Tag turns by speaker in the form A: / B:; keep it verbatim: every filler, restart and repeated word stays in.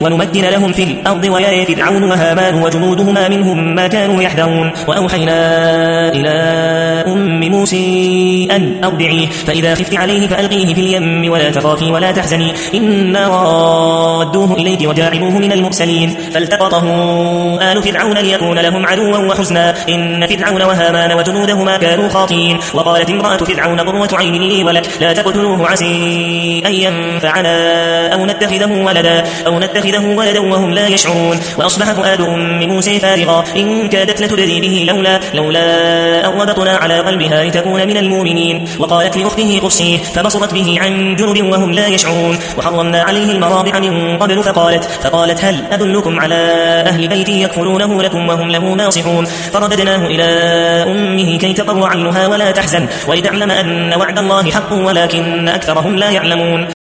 A: ونمكن لهم في الأرض ويري فرعون وهامان وجنودهما منهم ما كانوا يحذرون وأوحينا إلى أم موسى أن أرضعيه فإذا خفت عليه فألقيه في اليم ولا تخافي ولا تحزني إنا رادوه إليك وجاعلوه من المرسلين فالتقطه آل فرعون ليكون لهم عدوا وحزنا إن فرعون وهامان وجنودهما كانوا خاطئين وقالت امرأة فرعون قرة عين لي ولك لا تقتلوه عسى أن ينفعنا أو نتخذه ولدا أو نتخذه ولدا وهم لا يشعرون وأصبح فؤاد أم موسى فارغا إن كادت لتبدي به لولا لولا أن ربطنا على قلبها لتكون من المؤمنين وقالت لأخته قصيه فبصرت به عن جنب وهم لا يشعرون وحرمنا عليه المراضع من قبل فقالت فقالت هل أدلكم على أهل بيت يكفلونه لكم وهم له ناصحون فرددناه إلى أمه كي تقر عينها ولا تحزن ولتعلم أن وعد الله حق ولكن أكثرهم لا يعلمون